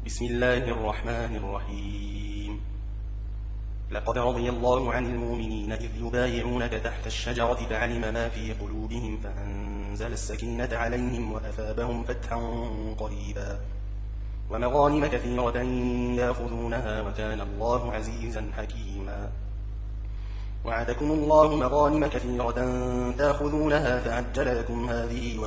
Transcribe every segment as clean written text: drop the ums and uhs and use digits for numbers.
بسم الله الرحمن الرحيم. لقد رضي الله عن المؤمنين إذ يبايعونك تحت الشجرة فعلم ما في قلوبهم فأنزل السكينة عليهم وأثابهم فتحا قريبا ومغانم كثيرة يأخذونها وكان الله عزيزا حكيما. وعدكم الله مغانم كثيرة تأخذونها فعجل لكم هذه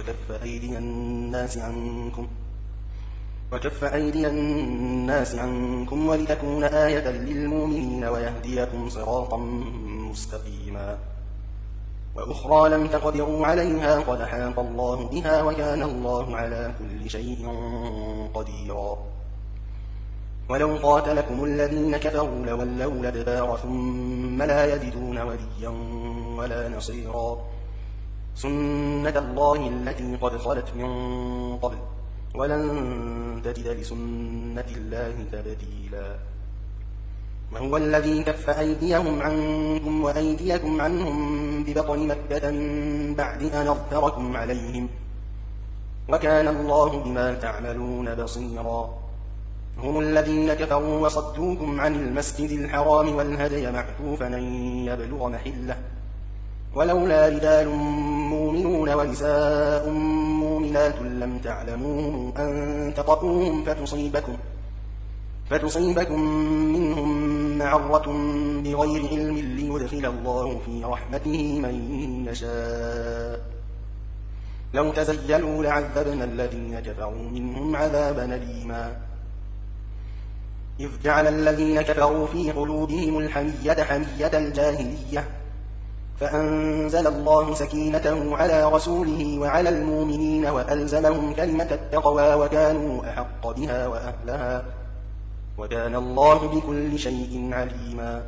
وكف أيدي الناس عنكم ولتكون آية للمؤمنين ويهديكم صراطا مستقيما. وأخرى لم تقدروا عليها قد أحاط الله بها وكان الله على كل شيء قديرا. ولو قاتلكم الذين كفروا لولوا الأدبار ثم لا يجدون وليا ولا نصيرا. سنة الله التي قد خلت من قبل ولن تجد لسنة الله تبديلا. وهو الذي كف أيديهم عنكم وأيديكم عنهم ببطن مكة من بعد أن أظفركم عليهم وكان الله بما تعملون بصيرا. هم الذين كفروا وصدوكم عن المسجد الحرام والهدي معكوفا أن يبلغ محله ولولا رجال مؤمنون ونساء مؤمنات لم تعلموهم أن تطؤوهم فتصيبكم منهم معرة بغير علم ليدخل الله في رحمته من يشاء. لو تزيلوا لعذبنا الذين كفروا منهم عذابا أليما. إذ جعل الذين كفروا في قلوبهم الحمية حمية الجاهلية فأنزل الله سكينته على رسوله وعلى المؤمنين وألزمهم كلمة التقوى وكانوا أحق بها وأهلها وكان الله بكل شيء عليما.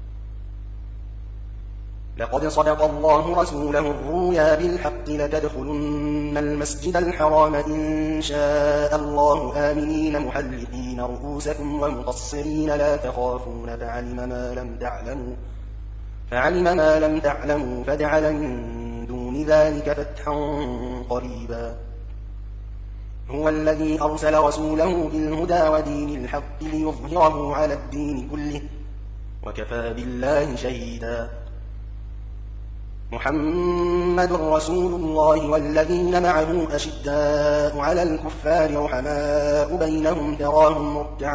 لقد صدق الله رسوله الرؤيا بالحق لتدخلن المسجد الحرام إن شاء الله آمنين محلقين رؤوسكم ومقصرين لا تخافون فعلم ما لم تعلموا فجعل من دون ذلك فتحا قريبا. هو الذي أرسل رسوله بالهدى ودين الحق ليظهره على الدين كله وكفى بالله شهيدا. محمد رسول الله والذين معه أشداء على الكفار رحماء بينهم تراهم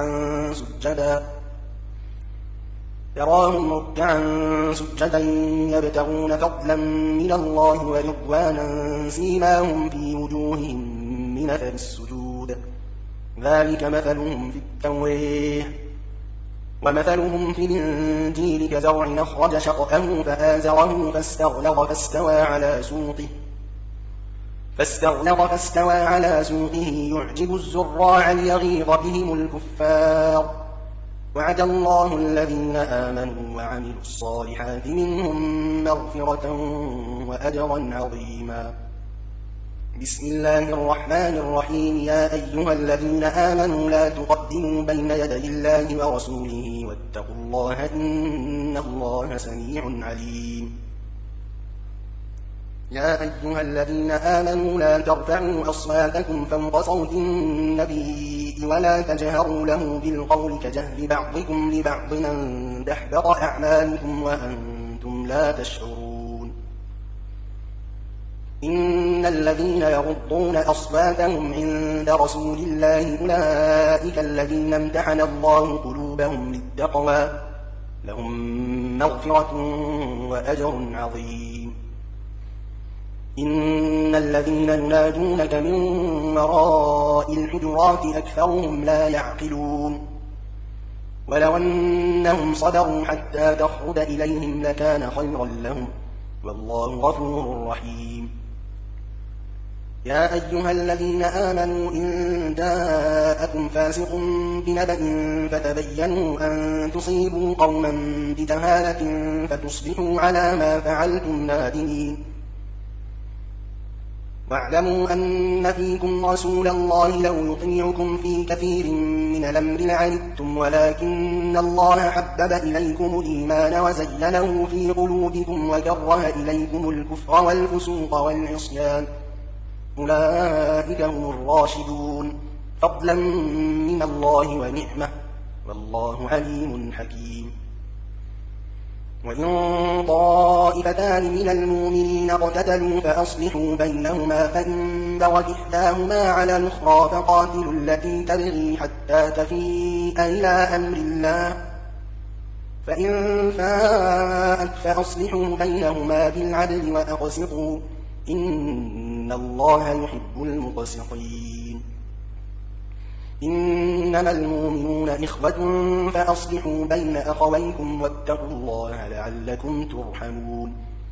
ركعا سجدا يبتغون فضلا من الله ورضوانا سيماهم في وجوههم من أثر السجود ذلك مثلهم في التوراة ومثلهم في الإنجيل كزرع أخرج شطأه فآزره فاستغلظ على سوقه يعجب الزراع ليغيظ بهم الكفار. وعد الله الذين آمنوا وعملوا الصالحات منهم مغفرة وأجرا عظيما. بسم الله الرحمن الرحيم. يا أيها الذين آمنوا لا تقدموا بين يدي الله ورسوله واتقوا الله إن الله سميع عليم. يا أيها الذين آمنوا لا ترفعوا أصواتكم فوق صوت النبي ولا تجهروا له بالقول كجهر بعضكم لبعض أن تحبط أعمالكم وأنتم لا تشعرون. إن الذين يغضون أصواتهم عند رسول الله أولئك الذين امتحن الله قلوبهم للتقوى لهم مغفرة وأجر عظيم. إن الذين ينادونك من وراء الحجرات أكثرهم لا يعقلون. ولو أنهم صبروا حتى تخرج إليهم لكان خيرا لهم والله غفور رحيم. يا أيها الذين آمنوا إن جاءكم فاسق بنبأ فتبينوا أن تصيبوا قوما بجهالة فتصبحوا على ما فعلتم نادمين. واعلموا أن فيكم رسول الله لو يطيعكم في كثير من الأمر لعنتم ولكن الله حبب إليكم الإيمان وزينه في قلوبكم وكره إليكم الكفر والفسوق والعصيان أولئك هم الراشدون فضلا من الله ونعمة، والله عليم حكيم. وإن طائفتان من المؤمنين اقتتلوا فأصلحوا بينهما، فإن بغت إحداهما على الأخرى فقاتلوا التي تبغي حتى تفيء إلى أمر الله، فإن فاءت فأصلحوا بينهما بالعدل وأقسطوا، إن الله يحب المقسطين. إنما المؤمنون إخوة فأصلحوا بين أخويكم واتقوا الله لعلكم ترحمون.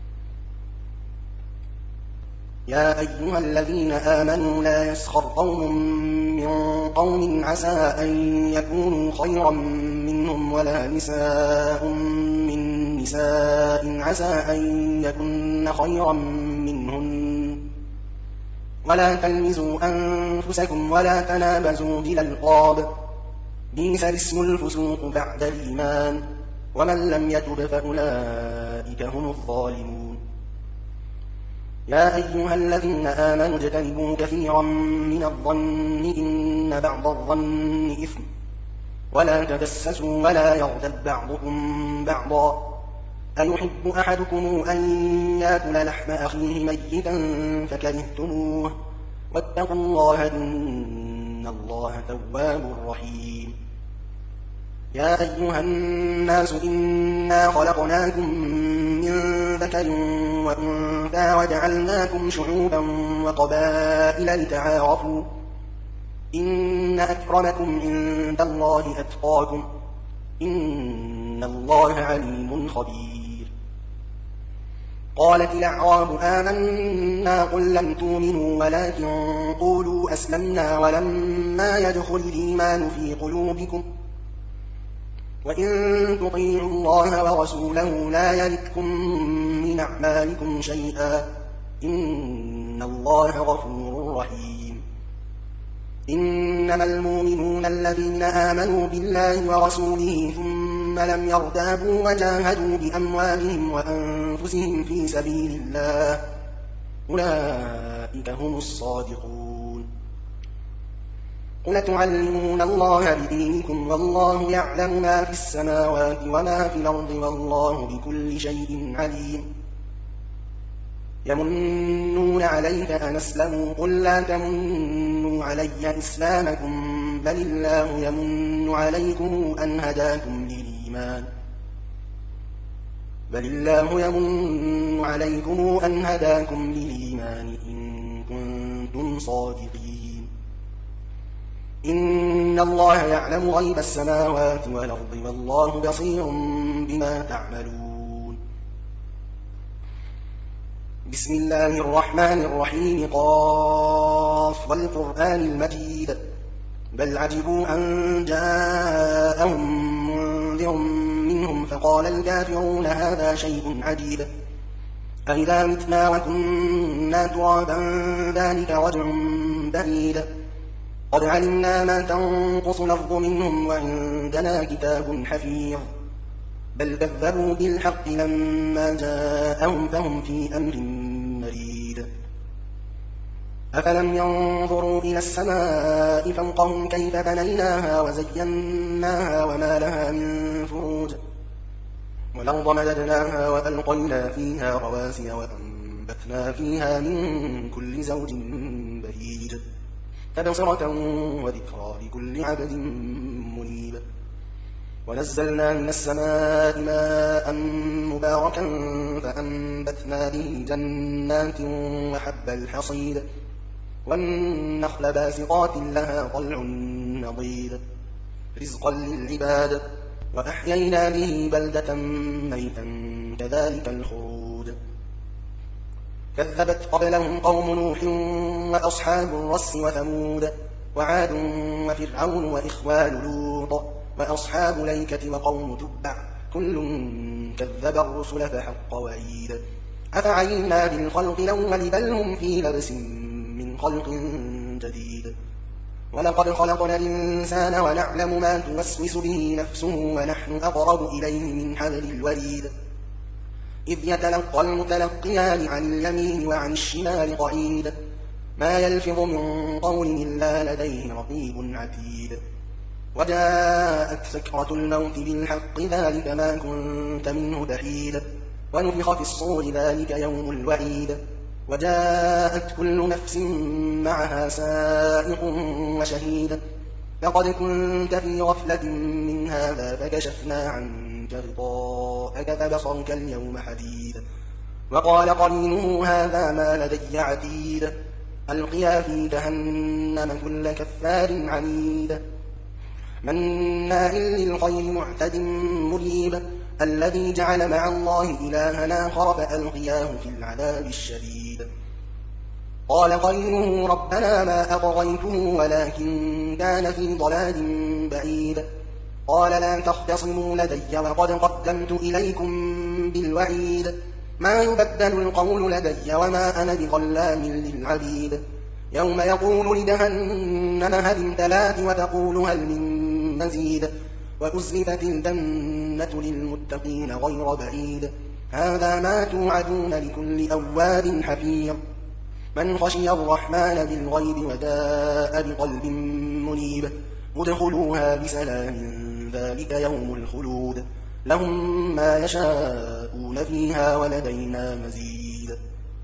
يا أيها الذين آمنوا لا يسخر قوم من قوم عسى أن يكونوا خيرا منهم، ولا نساء من نساء عسى أن يكن خيرا منهن، ولا تلمزوا أنفسكم ولا تنابزوا بالألقاب، بئس الاسم الفسوق بعد الإيمان، ومن لم يتب فأولئك هم الظالمون. يا أيها الذين آمنوا اجتنبوا كثيرا من الظن إن بعض الظن إثم، ولا تجسسوا ولا يغتب بعضكم بعضا، أيحب أحدكم أن يأكل لحم أخيه ميتا فكرهتموه، واتقوا الله إن الله تواب رحيم. يا أيها الناس إنا خلقناكم من ذكر وأنثى وجعلناكم شعوبا وقبائل لتعارفوا، إن أكرمكم عند الله أتقاكم، إن الله عليم خبير. قالت الأعراب آمنا، قل لم تؤمنوا ولكن قولوا أسلمنا ولما يدخل الإيمان في قلوبكم، وإن تطيعوا الله ورسوله لا يلتكم من أعمالكم شيئا، إن الله غفور رحيم. إنما المؤمنون الذين آمنوا بالله ورسوله ثم لم يرتابوا وجاهدوا بأموالهم وأنفسهم في سبيل الله، أولئك هم الصادقون. قل تعلمون الله بدينكم والله يعلم ما في السماوات وما في الأرض والله بكل شيء عليم. يمنون عليك أن أسلموا، قل لا تمنوا علي إسلامكم، بل الله يمن عليكم أن هداكم للإيمان، إن كنتم صادقين. إن الله يعلم غيب السماوات والأرض والله بصير بما تعملون. بسم الله الرحمن الرحيم. قاف والقرآن المجيد، بل عجبوا أن جاءهم منذر منهم فقال الكافرون هذا شيء عجيب، أإذا متنا وكنا ترابا ذلك رجع بعيد، قد علمنا ما تنقص الأرض منهم وعندنا كتاب حفيظ، بل كذبوا بالحق لما جاءهم فهم في أمر مريد. أفلم ينظروا إلى السماء فوقهم كيف بنيناها وزيناها وما لها من فروج، والأرض مددناها وألقينا فيها رواسي وأنبتنا فيها من كل زوج بهيج، تبصرة وذكرى لكل عبد منيب. ونزلنا من السماء ماء مباركا فأنبتنا به جنات وحب الحصيد، والنخل باسقات لها طلع نضيد، رزقا للعباد، وأحيينا به بلدة ميتا كذلك الخروج. كذبت قبلهم قوم نوح وأصحاب الرس وثمود وعاد وفرعون وإخوان لوط وأصحاب الأيكة وقوم تبع، كل كذب الرسل فحق وعيد. أفعينا بالخلق الأول بل هم في لبس من خلق جديد، ولقد خلقنا الإنسان ونعلم ما توسوس به نفسه ونحن أقرب إليه من حبل الوريد، إذ يتلقى المتلقيان عن اليمين وعن الشمال قعيد، ما يلفظ من قول إلا لديه رقيب عتيد وجاءت سكرة الموت بالحق ذلك ما كنت منه تحيد ونفخ في الصور ذلك يوم الوعيد وجاءت كل نفس معها سائق وشهيد لقد كنت في غفلة من هذا فكشفنا عنك غطاءك فبصرك اليوم حديد وقال قرينه هذا ما لدي عتيد ألقيا في جهنم كل كفار عنيد مناع للخير معتد مريب الذي جعل مع الله إلها آخر فألقياه في العذاب الشديد قال قرينه ربنا ما أطغيته ولكن كان في ضلال بعيد قال لا تختصموا لدي وقد قدمت إليكم بالوعيد ما يبدل القول لدي وما أنا بظلام للعبيد يوم يقول لجهنم هل امتلأت وتقول هل من مزيد وأزلفت الجنة للمتقين غير بعيد هذا ما توعدون لكل أواب حفيظ من خشي الرحمن بالغيب وجاء بقلب منيب ادخلوها بسلام ذلك يوم الخلود لهم ما يشاءون فيها ولدينا مزيد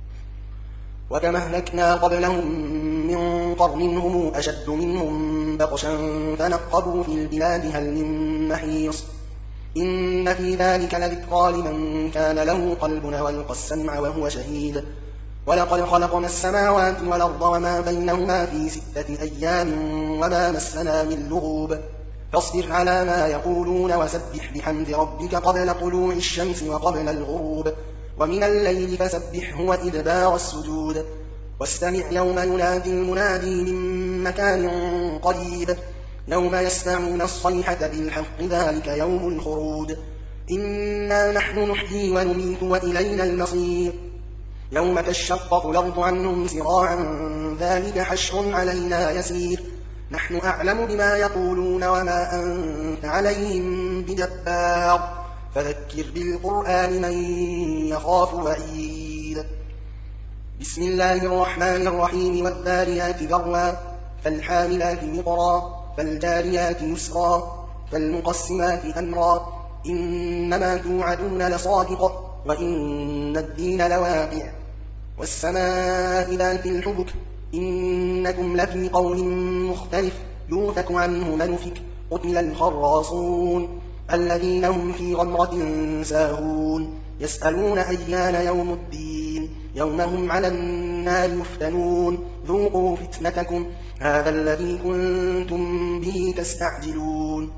وكم أهلكنا قبلهم من قرن هم أشد منهم بطشا فنقبوا في البلاد هل من محيص إن في ذلك لذكرى لمن كان له قلب والقى السمع وهو شهيد ولقد خلقنا السماوات والأرض وما بينهما في 6 أيام وما مسنا من لغوب فاصبر على ما يقولون وسبح بحمد ربك قبل طلوع الشمس وقبل الغروب ومن الليل فسبحه وإدبار السجود واستمع يوم ينادي المنادي من مكان قريب يوم يسمعون الصيحة بالحق ذلك يوم الخروج إنا نحن نحيي ونميت وإلينا المصير يوم تشقق الأرض عنهم سراعا ذلك حشر علينا يسير نحن أعلم بما يقولون وما أنت عليهم بجبار فذكر بالقرآن من يخاف وعيد بسم الله الرحمن الرحيم والذاريات ذروا فالحاملات وقرا فالجاريات يسرا فالمقسمات أمرا إنما توعدون لصادق وإن الدين لواقع والسماء ذات الحبك إنكم لفي قول مختلف يؤفك عنه من أفك قتل الخراصون الذين هم في غمرة ساهون يسألون أيان يوم الدين يوم هم على النار يفتنون ذوقوا فتنتكم هذا الذي كنتم به تستعجلون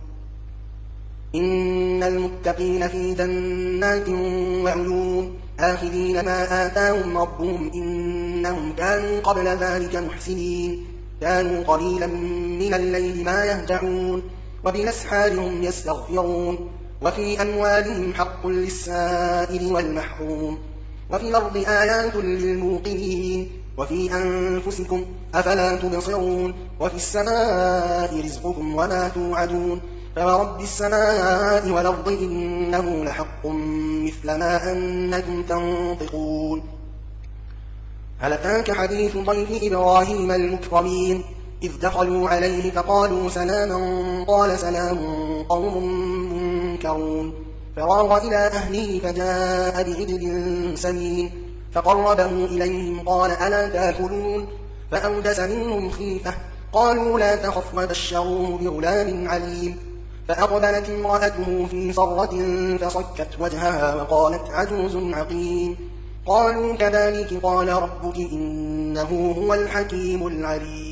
إن المتقين في جنات وعيون آخذين ما آتاهم ربهم إنهم كانوا قبل ذلك محسنين كانوا قليلا من الليل ما يهجعون وبالأسحار هم يستغفرون وفي أموالهم حق للسائل والمحروم وفي الأرض آيات للموقنين وفي أنفسكم أفلا تبصرون وفي السماء رزقكم وما توعدون فورب السماء والأرض إنه لحق مثل ما أنكم تنطقون هل أتاك حديث ضيف إبراهيم المكرمين إذ دخلوا عليه فقالوا سلاما قال سلام قوم منكرون فراغ إلى أهله فجاء بعجل سمين فقربه إليهم قال ألا تأكلون فأوجس منهم خيفة قالوا لا تخف وبشروه بغلام عليم فأقبلت امرأته في صرة فصكت وجهها وقالت عجوز عقيم قالوا كذلك قال ربك إنه هو الحكيم العليم